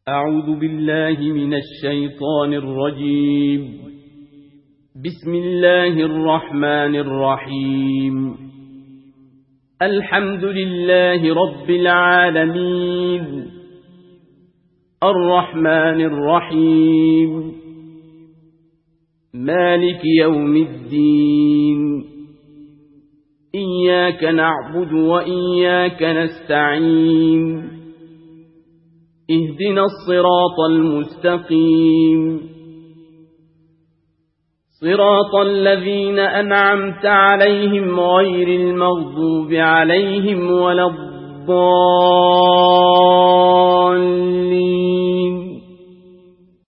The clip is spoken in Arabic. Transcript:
أعوذ بالله من الشيطان الرجيم. بسم الله الرحمن الرحيم. الحمد لله رب العالمين الرحمن الرحيم مالك يوم الدين إياك نعبد وإياك نستعين اهدنا الصراط المستقيم صراط الذين أنعمت عليهم غير المغضوب عليهم ولا الضالين